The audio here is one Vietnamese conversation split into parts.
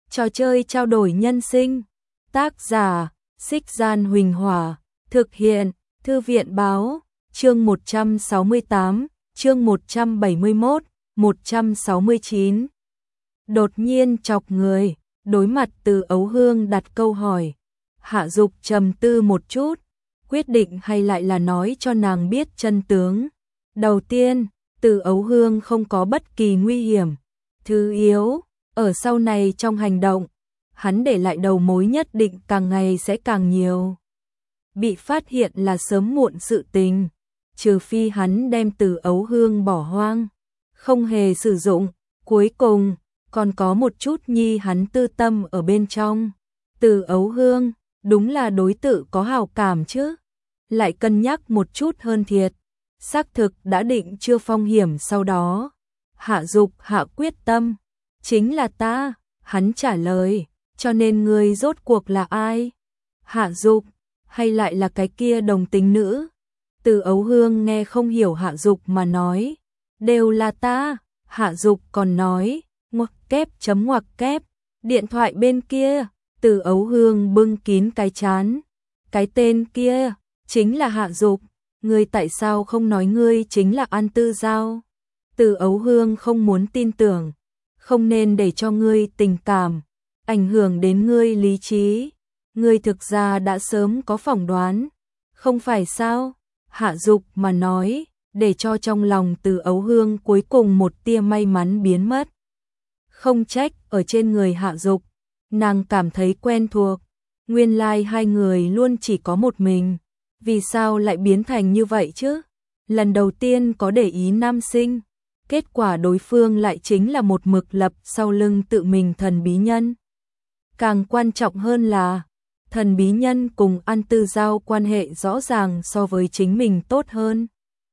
Trò chơi trao đổi nhân sinh. Tác giả: Xích Gian Huỳnh Hỏa. Thực hiện: Thư viện Báo. Chương 168, chương 171, 169. Đột nhiên chọc người. Đối mặt Từ Ấu Hương đặt câu hỏi, Hạ Dục trầm tư một chút, quyết định hay lại là nói cho nàng biết chân tướng. Đầu tiên, Từ Ấu Hương không có bất kỳ nguy hiểm. Thứ yếu, ở sau này trong hành động, hắn để lại đầu mối nhất định càng ngày sẽ càng nhiều. Bị phát hiện là sớm muộn sự tình, trừ phi hắn đem Từ Ấu Hương bỏ hoang, không hề sử dụng. Cuối cùng, còn có một chút nhi hắn tư tâm ở bên trong. Từ Ấu Hương, đúng là đối tượng có hào cảm chứ. Lại cân nhắc một chút hơn thiệt. Xác thực đã định chưa phong hiểm sau đó. Hạ Dục hạ quyết tâm. Chính là ta, hắn trả lời. Cho nên ngươi rốt cuộc là ai? Hạ Dục, hay lại là cái kia đồng tính nữ? Từ Ấu Hương nghe không hiểu Hạ Dục mà nói. Đều là ta. Hạ Dục còn nói. Ngoặc kép chấm ngoặc kép. Điện thoại bên kia. Từ Ấu Hương bưng kín cái trán. Cái tên kia chính là Hạ Dục. Ngươi tại sao không nói ngươi chính là An Tư Giao? Từ Ấu Hương không muốn tin tưởng. Không nên để cho ngươi tình cảm ảnh hưởng đến ngươi lý trí. Ngươi thực ra đã sớm có phỏng đoán, không phải sao? Hạ Dục mà nói, để cho trong lòng Từ Ấu Hương cuối cùng một tia may mắn biến mất. Không trách ở trên người Hạ Dục, nàng cảm thấy quen thuộc. Nguyên lai hai người luôn chỉ có một mình. Vì sao lại biến thành như vậy chứ? Lần đầu tiên có để ý nam sinh, kết quả đối phương lại chính là một mực lập sau lưng tự mình thần bí nhân. Càng quan trọng hơn là, thần bí nhân cùng An Tư Giao quan hệ rõ ràng so với chính mình tốt hơn.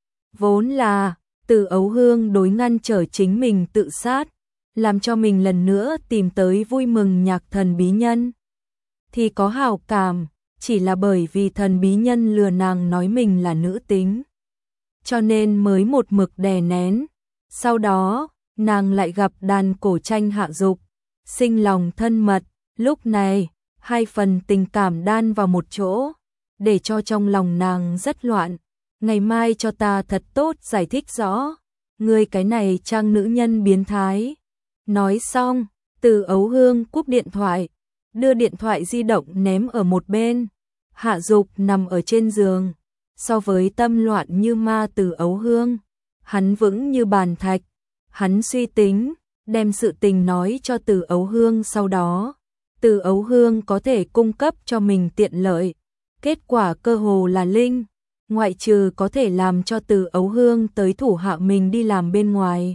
Vốn là, Từ Ấu Hương đối ngăn trở chính mình tự sát, làm cho mình lần nữa tìm tới vui mừng nhạc thần bí nhân. Thì có hảo cảm, chỉ là bởi vì thần bí nhân lừa nàng nói mình là nữ tính. Cho nên mới một mực đè nén. Sau đó, nàng lại gặp đàn cổ tranh Hạ Dục, sinh lòng thân mật. Lúc này, hai phần tình cảm đan vào một chỗ, để cho trong lòng nàng rất loạn. Ngày mai cho ta thật tốt giải thích rõ. Ngươi cái này trang nữ nhân biến thái. Nói xong, Từ Ấu Hương cúp điện thoại, đưa điện thoại di động ném ở một bên. Hạ Dục nằm ở trên giường, so với tâm loạn như ma Từ Ấu Hương, hắn vững như bàn thạch. Hắn suy tính, đem sự tình nói cho Từ Ấu Hương, sau đó Từ Ấu Hương có thể cung cấp cho mình tiện lợi. Kết quả cơ hồ là linh, ngoại trừ có thể làm cho Từ Ấu Hương tới thủ hạ mình đi làm bên ngoài,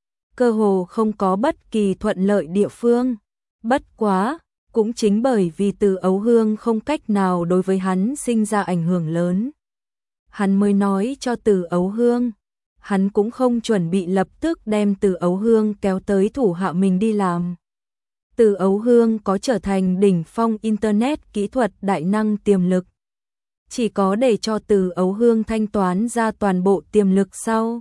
cơ hồ không có bất kỳ thuận lợi địa phương. Bất quá, cũng chính bởi vì Từ Ấu Hương không cách nào đối với hắn sinh ra ảnh hưởng lớn, hắn mới nói cho Từ Ấu Hương. Hắn cũng không chuẩn bị lập tức đem Từ Ấu Hương kéo tới thủ hạ mình đi làm. Từ Ấu Hương có trở thành đỉnh phong Internet kỹ thuật đại năng tiềm lực. Chỉ có để cho Từ Ấu Hương thanh toán ra toàn bộ tiềm lực sau,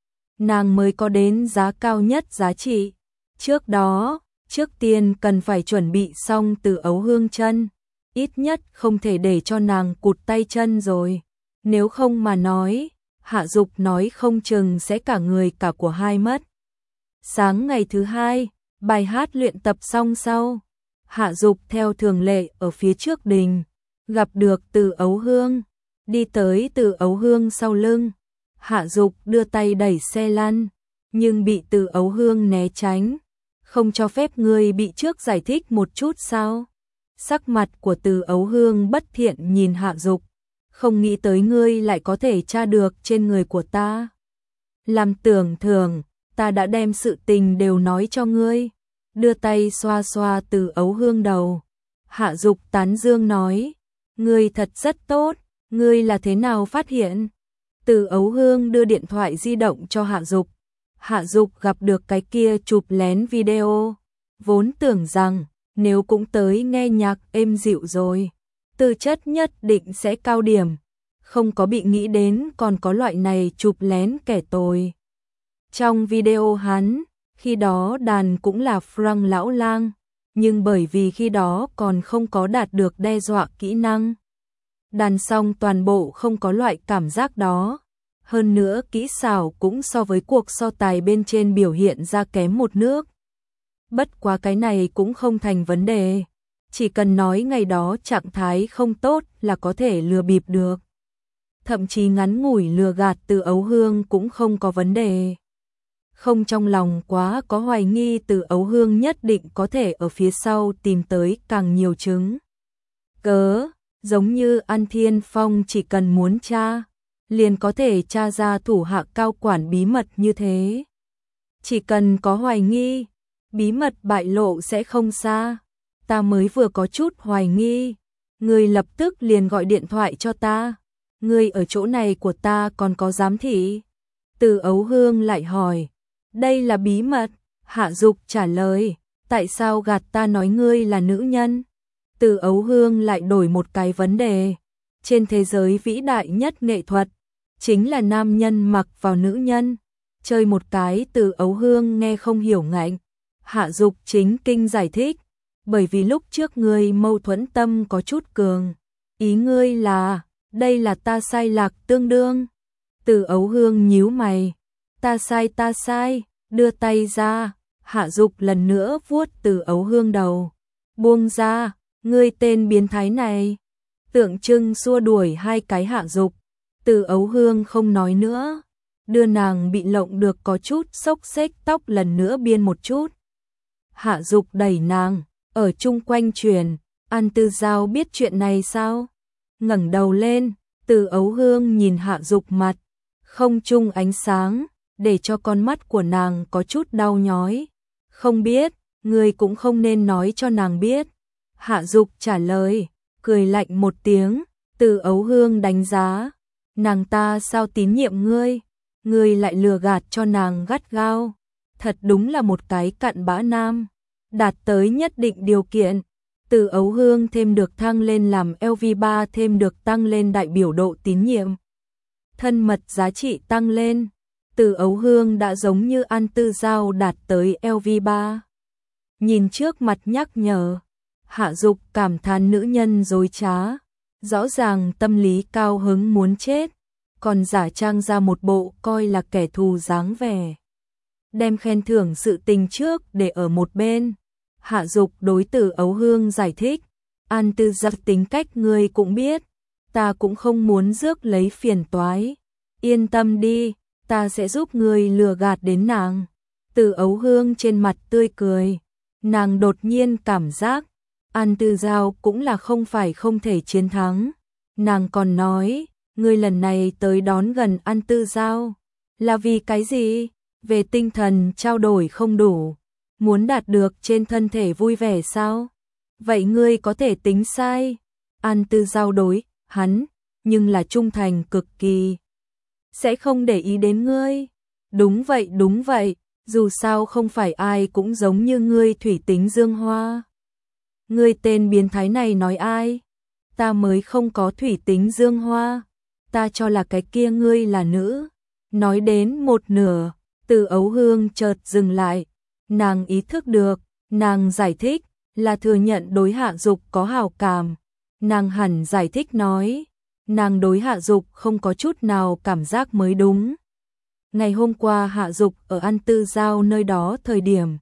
nàng mới có đến giá cao nhất giá trị. Trước đó, trước tiên cần phải chuẩn bị xong Từ Ấu Hương chân. Ít nhất không thể để cho nàng cụt tay chân rồi. Nếu không mà nói, Hạ Dục nói không chừng sẽ cả người cả của hai mất. Sáng ngày thứ hai, bài hát luyện tập xong sau, Hạ Dục theo thường lệ ở phía trước đình, gặp được Từ Ấu Hương, đi tới Từ Ấu Hương sau lưng. Hạ Dục đưa tay đẩy xe lăn, nhưng bị Từ Ấu Hương né tránh. Không cho phép ngươi bị trước giải thích một chút sao? Sắc mặt của Từ Ấu Hương bất thiện nhìn Hạ Dục. Không nghĩ tới ngươi lại có thể tra được trên người của ta. Làm tưởng thường, ta đã đem sự tình đều nói cho ngươi. Đưa tay xoa xoa Từ Ấu Hương đầu. Hạ Dục tán dương nói, ngươi thật rất tốt, ngươi là thế nào phát hiện? Từ Ấu Hương đưa điện thoại di động cho Hạ Dục. Hạ Dục gặp được cái kia chụp lén video, vốn tưởng rằng nếu cũng tới nghe nhạc êm dịu rồi, tư chất nhất định sẽ cao điểm, không có bị nghĩ đến còn có loại này chụp lén kẻ tồi. Trong video hắn, khi đó đàn cũng là Frank Lão Lang, nhưng bởi vì khi đó còn không có đạt được đe dọa kỹ năng. Đàn xong toàn bộ không có loại cảm giác đó. Hơn nữa kỹ xảo cũng so với cuộc so tài bên trên biểu hiện ra kém một nước. Bất quá cái này cũng không thành vấn đề. Chỉ cần nói ngày đó trạng thái không tốt là có thể lừa bịp được. Thậm chí ngắn ngủi lừa gạt Từ Ấu Hương cũng không có vấn đề. Không trong lòng quá có hoài nghi Từ Ấu Hương nhất định có thể ở phía sau tìm tới càng nhiều chứng cớ, giống như An Thiên Phong chỉ cần muốn tra, liền có thể tra ra thủ hạ cao quản bí mật như thế. Chỉ cần có hoài nghi, bí mật bại lộ sẽ không xa. Ta mới vừa có chút hoài nghi, ngươi lập tức liền gọi điện thoại cho ta. Ngươi ở chỗ này của ta còn có giám thị? Từ Ấu Hương lại hỏi. Đây là bí mật. Hạ Dục trả lời. Tại sao gạt ta nói ngươi là nữ nhân? Từ Ấu Hương lại đổi một cái vấn đề. Trên thế giới vĩ đại nhất nghệ thuật, chính là nam nhân mặc vào nữ nhân. Chơi một cái Từ Ấu Hương nghe không hiểu ngạnh. Hạ Dục chính kinh giải thích. Bởi vì lúc trước ngươi mâu thuẫn tâm có chút cường. Ý ngươi là, đây là ta sai lạc tương đương. Từ Ấu Hương nhíu mày. Ta sai, đưa tay ra. Hạ Dục lần nữa vuốt Từ Ấu Hương đầu. Buông ra, ngươi tên biến thái này. Tượng trưng xua đuổi hai cái Hạ Dục. Từ Ấu Hương không nói nữa. Đưa nàng bị lộng được có chút xốc xếch tóc lần nữa biên một chút. Hạ Dục đẩy nàng, ở chung quanh truyền. An Tư Giao biết chuyện này sao? Ngẩng đầu lên, Từ Ấu Hương nhìn Hạ Dục mặt, không chung ánh sáng, để cho con mắt của nàng có chút đau nhói. Không biết, ngươi cũng không nên nói cho nàng biết. Hạ Dục trả lời, cười lạnh một tiếng. Từ Ấu Hương đánh giá, nàng ta sao tín nhiệm ngươi, ngươi lại lừa gạt cho nàng gắt gao. Thật đúng là một cái cặn bã nam. Đạt tới nhất định điều kiện, Từ Ấu Hương thêm được thăng lên làm LV3, thêm được tăng lên đại biểu độ tín nhiệm. Thân mật giá trị tăng lên, Từ Ấu Hương đã giống như An Tư Giao đạt tới LV3. Nhìn trước mặt nhắc nhở, Hạ Dục cảm thán nữ nhân dối trá, rõ ràng tâm lý cao hứng muốn chết, còn giả trang ra một bộ coi là kẻ thù dáng vẻ. Đem khen thưởng sự tình trước để ở một bên. Hạ Dục đối Từ Ấu Hương giải thích, An Tư Giao tính cách ngươi cũng biết, ta cũng không muốn rước lấy phiền toái. Yên tâm đi, ta sẽ giúp ngươi lừa gạt đến nàng. Từ Ấu Hương trên mặt tươi cười, nàng đột nhiên cảm giác, An Tư Giao cũng là không phải không thể chiến thắng. Nàng còn nói, ngươi lần này tới đón gần An Tư Giao, là vì cái gì? Về tinh thần trao đổi không đủ, muốn đạt được trên thân thể vui vẻ sao? Vậy ngươi có thể tính sai. An Tư Giao đối hắn, nhưng là trung thành cực kỳ, sẽ không để ý đến ngươi. Đúng vậy, dù sao không phải ai cũng giống như ngươi thủy tính dương hoa. Ngươi tên biến thái này nói ai? Ta mới không có thủy tính dương hoa, ta cho là cái kia ngươi là nữ. Nói đến một nửa, Từ Ấu Hương chợt dừng lại. Nàng ý thức được, nàng giải thích là thừa nhận đối Hạ Dục có hảo cảm. Nàng hẳn giải thích nói, nàng đối Hạ Dục không có chút nào cảm giác mới đúng. Ngày hôm qua Hạ Dục ở An Tư Giao nơi đó thời điểm,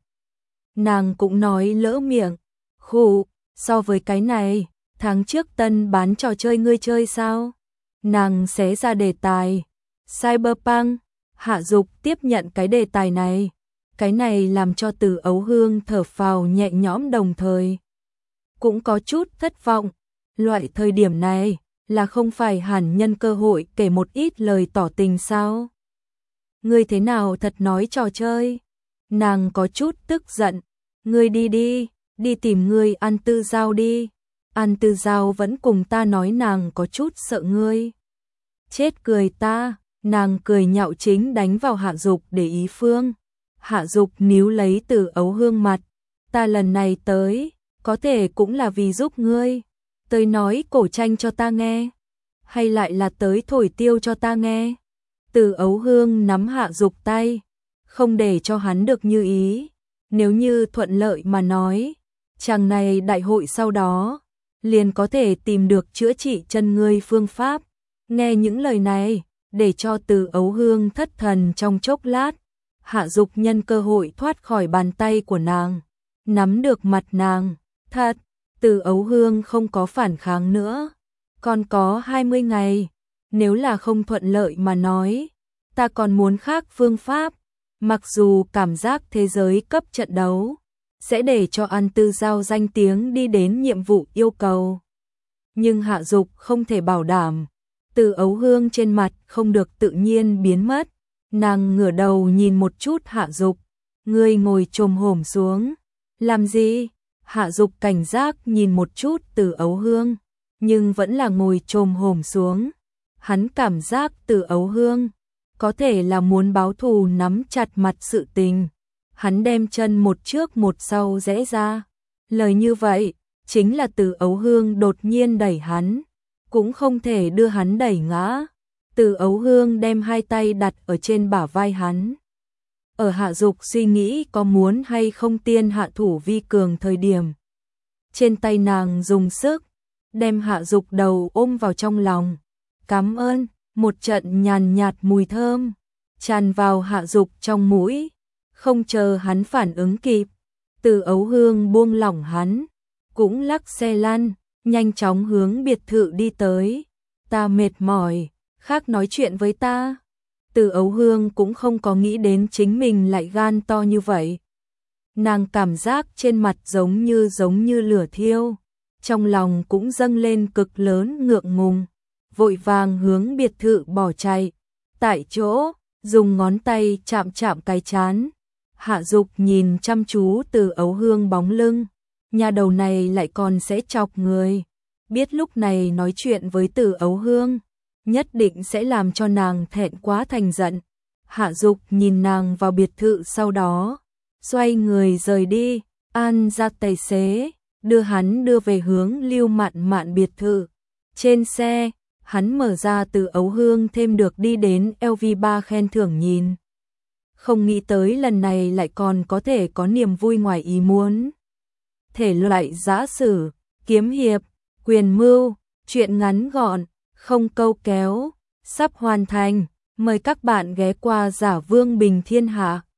nàng cũng nói lỡ miệng. Khụ, so với cái này, tháng trước Tân bán trò chơi ngươi chơi sao? Nàng xé ra đề tài Cyberpunk. Hạ Dục tiếp nhận cái đề tài này. Cái này làm cho Từ Ấu Hương thở phào nhẹ nhõm, đồng thời cũng có chút thất vọng. Loại thời điểm này là không phải hẳn nhân cơ hội kể một ít lời tỏ tình sao? Ngươi thế nào thật nói trò chơi? Nàng có chút tức giận. Ngươi đi tìm ngươi An Tư Giao đi. An Tư Giao vẫn cùng ta nói nàng có chút sợ ngươi. Chết cười ta. Nàng cười nhạo chính đánh vào Hạ Dục để ý phương. Hạ Dục níu lấy Từ Ấu Hương mặt. Ta lần này tới, có thể cũng là vì giúp ngươi. Tới nói cổ tranh cho ta nghe, hay lại là tới thổi tiêu cho ta nghe? Từ Ấu Hương nắm Hạ Dục tay, không để cho hắn được như ý. Nếu như thuận lợi mà nói, chàng này đại hội sau đó, liền có thể tìm được chữa trị chân ngươi phương pháp. Nghe những lời này, để cho Từ Ấu Hương thất thần trong chốc lát, Hạ Dục nhân cơ hội thoát khỏi bàn tay của nàng, nắm được mặt nàng. Thật, Từ Ấu Hương không có phản kháng nữa. Còn có 20 ngày, nếu là không thuận lợi mà nói, ta còn muốn khác phương pháp. Mặc dù cảm giác thế giới cấp trận đấu sẽ để cho An Tư Giao danh tiếng đi đến nhiệm vụ yêu cầu, nhưng Hạ Dục không thể bảo đảm. Từ Ấu Hương trên mặt không được tự nhiên biến mất, nàng ngửa đầu nhìn một chút Hạ Dục, ngươi ngồi chồm hổm xuống, làm gì? Hạ Dục cảnh giác nhìn một chút Từ Ấu Hương, nhưng vẫn là ngồi chồm hổm xuống. Hắn cảm giác Từ Ấu Hương có thể là muốn báo thù nắm chặt mặt sự tình. Hắn đem chân một trước một sau rẽ ra. Lời như vậy, chính là Từ Ấu Hương đột nhiên đẩy hắn, cũng không thể đưa hắn đẩy ngã. Từ Ấu Hương đem hai tay đặt ở trên bả vai hắn. Ở Hạ Dục suy nghĩ có muốn hay không tiên hạ thủ vi cường thời điểm, trên tay nàng dùng sức, đem Hạ Dục đầu ôm vào trong lòng. Cảm ơn, một trận nhàn nhạt mùi thơm tràn vào Hạ Dục trong mũi. Không chờ hắn phản ứng kịp, Từ Ấu Hương buông lỏng hắn, cũng lắc xe lăn, nhanh chóng hướng biệt thự đi tới. Ta mệt mỏi, khác nói chuyện với ta. Từ Ấu Hương cũng không có nghĩ đến chính mình lại gan to như vậy. Nàng cảm giác trên mặt giống như lửa thiêu, trong lòng cũng dâng lên cực lớn ngượng ngùng, vội vàng hướng biệt thự bỏ chạy. Tại chỗ, dùng ngón tay chạm chạm cái trán. Hạ Dục nhìn chăm chú Từ Ấu Hương bóng lưng, nhà đầu này lại còn sẽ chọc người. Biết lúc này nói chuyện với Từ Ấu Hương, nhất định sẽ làm cho nàng thẹn quá thành giận. Hạ Dục nhìn nàng vào biệt thự sau đó, xoay người rời đi, an ra tài xế, đưa hắn đưa về hướng Lưu Mạn Mạn biệt thự. Trên xe, hắn mở ra Từ Ấu Hương thêm được đi đến LV3 khen thưởng nhìn. Không nghĩ tới lần này lại còn có thể có niềm vui ngoài ý muốn. Thể loại giã sử, kiếm hiệp, quyền mưu, truyện ngắn gọn, không câu kéo, sắp hoàn thành. Mời các bạn ghé qua Giả Vương Bình Thiên Hạ.